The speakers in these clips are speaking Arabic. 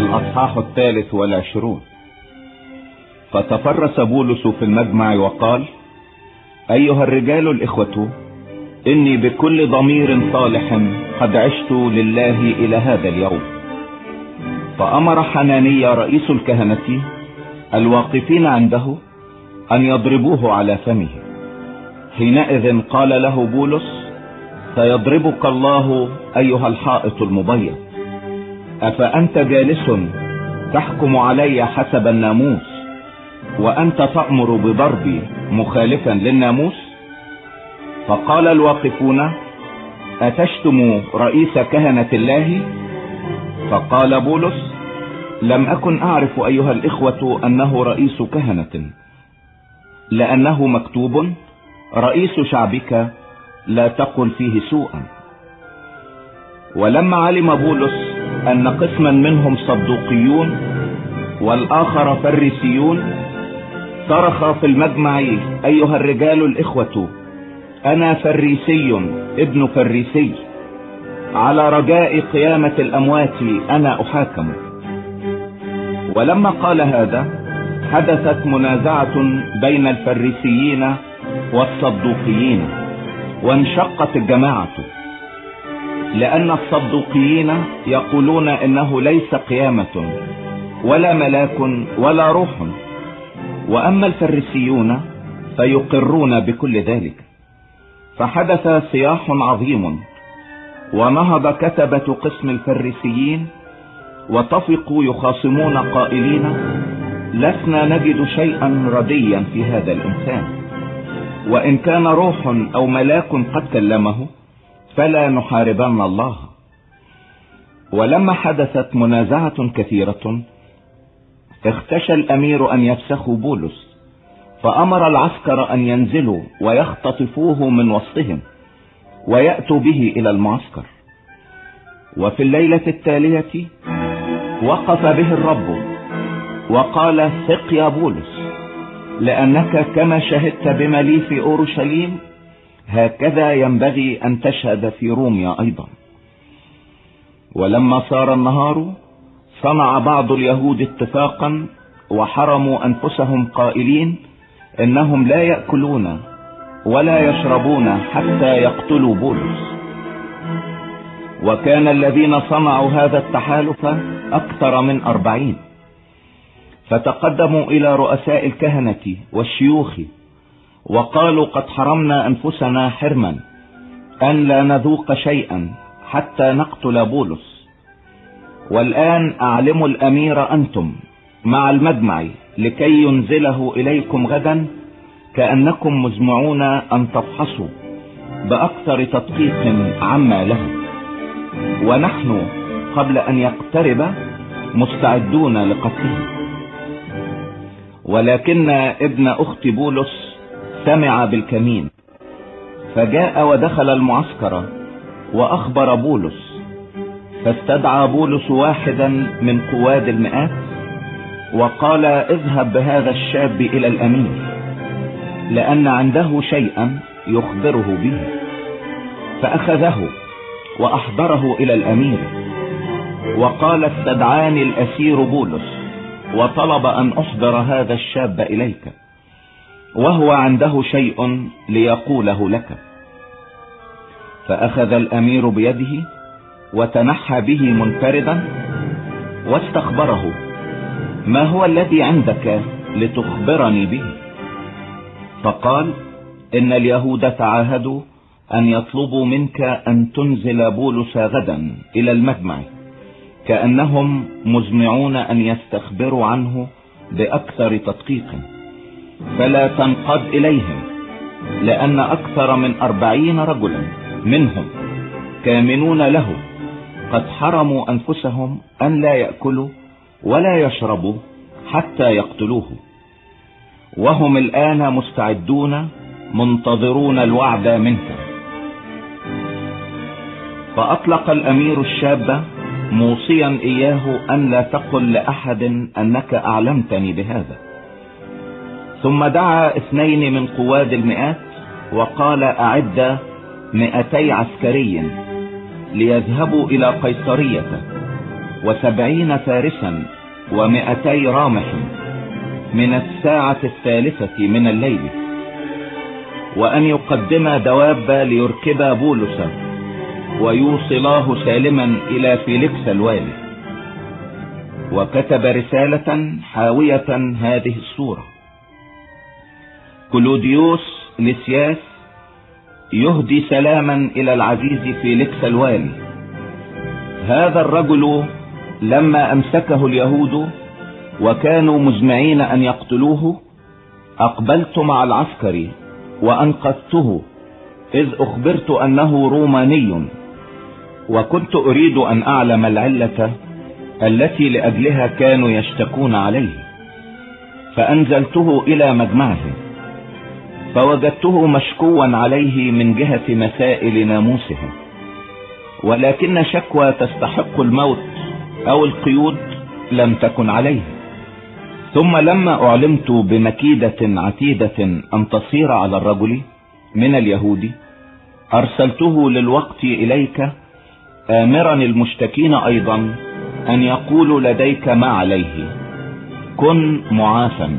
الأصحاح 23. فتفرس بولس في المجمع وقال: أيها الرجال الإخوة، إني بكل ضمير صالح قد عشت لله إلى هذا اليوم. فأمر حنانيا رئيس الكهنة الواقفين عنده أن يضربوه على فمه. حينئذ قال له بولس: سيضربك الله أيها الحائط المبيض. أفأنت جالس تحكم علي حسب الناموس، وأنت تأمر بضربي مخالفا للناموس؟ فقال الواقفون: أتشتم رئيس كهنة الله؟ فقال بولس: لم أكن أعرف أيها الإخوة أنه رئيس كهنة، لأنه مكتوب: رئيس شعبك لا تقل فيه سوءا. ولما علم بولس أن قسما منهم صدوقيون والآخر فريسيون، صرخ في المجمع: أيها الرجال الإخوة، أنا فريسي ابن فريسي، على رجاء قيامة الأموات أنا أحاكم. ولما قال هذا حدثت منازعة بين الفريسيين والصدوقيين، وانشقت الجماعة، لأن الصدوقيين يقولون إنه ليس قيامة ولا ملاك ولا روح، وأما الفريسيون فيقرون بكل ذلك. فحدث صياح عظيم، ونهض كتبة قسم الفريسيين وطفقوا يخاصمون قائلين: لسنا نجد شيئا رديا في هذا الإنسان، وإن كان روح أو ملاك قد كلمه فلا نحاربن الله. ولما حدثت منازعة كثيرة، اختشى الأمير أن يفسخوا بولس، فأمر العسكر أن ينزلوا ويختطفوه من وسطهم ويأتوا به إلى المعسكر. وفي الليلة التالية وقف به الرب وقال: ثق يا بولس، لأنك كما شهدت بما لي في أورشليم هكذا ينبغي أن تشهد في روميا أيضا. ولما صار النهار صنع بعض اليهود اتفاقا وحرموا أنفسهم قائلين إنهم لا يأكلون ولا يشربون حتى يقتلوا بولس. وكان الذين صنعوا هذا التحالف أكثر من 40. فتقدموا إلى رؤساء الكهنة والشيوخ وقالوا: قد حرمنا أنفسنا حرما أن لا نذوق شيئا حتى نقتل بولس. والآن أعلموا الأمير أنتم مع المجمع لكي ينزله إليكم غدا، كأنكم مزمعون أن تفحصوا بأكثر تدقيق عما له، ونحن قبل أن يقترب مستعدون لقتله. ولكن ابن أخت بولس سمع بالكمين، فجاء ودخل المعسكر وأخبر بولس. فاستدعى بولس واحدا من قواد المئات وقال: اذهب بهذا الشاب إلى الأمير، لأن عنده شيئا يخبره به. فأخذه وأحضره إلى الأمير، وقال: استدعاني الأسير بولس وطلب أن أحضر هذا الشاب إليك، وهو عنده شيء ليقوله لك. فأخذ الأمير بيده وتنحى به منفردا واستخبره: ما هو الذي عندك لتخبرني به؟ فقال: إن اليهود تعاهدوا أن يطلبوا منك أن تنزل بولس غدا إلى المجمع، كأنهم مزمعون أن يستخبروا عنه بأكثر تدقيق، فلا تنقض إليهم، لأن أكثر من 40 رجلا منهم كامنون له قد حرموا أنفسهم أن لا يأكلوا ولا يشربوا حتى يقتلوه، وهم الآن مستعدون منتظرون الوعد منك. فأطلق الأمير الشاب موصيا إياه أن لا تقل لأحد أنك أعلمتني بهذا. ثم دعا 2 من قواد المئات وقال: أعد 200 عسكري ليذهبوا إلى قيصرية و70 فارسا و200 رامح من الساعة 3 من الليل، وأن يقدم دواب ليركب بولس ويوصلاه سالما إلى فيليكس الوالي. وكتب رسالة حاوية هذه الصورة: كلوديوس ليسياس يهدي سلاما إلى العزيز فيليكس الوالي. هذا الرجل لما أمسكه اليهود وكانوا مزمعين أن يقتلوه، أقبلت مع العسكر وأنقذته، إذ أخبرت أنه روماني، وكنت أريد أن أعلم العلة التي لأجلها كانوا يشتكون عليه، فأنزلته إلى مجمعهم، فوجدته مشكوا عليه من جهة مسائل ناموسهم، ولكن شكوى تستحق الموت أو القيود لم تكن عليه. ثم لما أعلمت بمكيدة عتيدة أن تصير على الرجل من اليهود، أرسلته للوقت إليك، آمرا المشتكين أيضا أن يقولوا لديك ما عليه، كن معافا.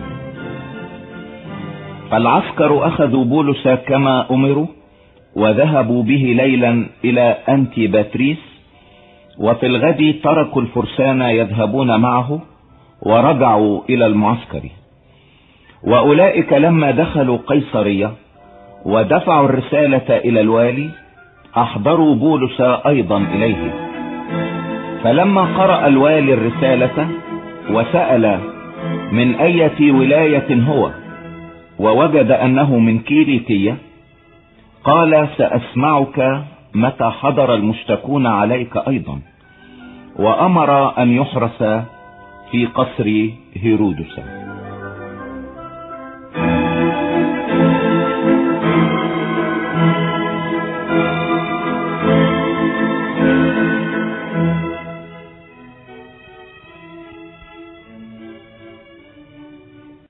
فالعسكر أخذوا بولس كما أمروا، وذهبوا به ليلا إلى أنتيباتريس، وفي الغد تركوا الفرسان يذهبون معه ورجعوا إلى المعسكر. وأولئك لما دخلوا قيصرية ودفعوا الرسالة إلى الوالي، أحضروا بولس أيضا إليه. فلما قرأ الوالي الرسالة وسأل من أي ولاية هو، ووجد أنه من كيليكية، قال: سأسمعك متى حضر المشتكون عليك أيضا. وأمر أن يحرس في قصر هيرودس.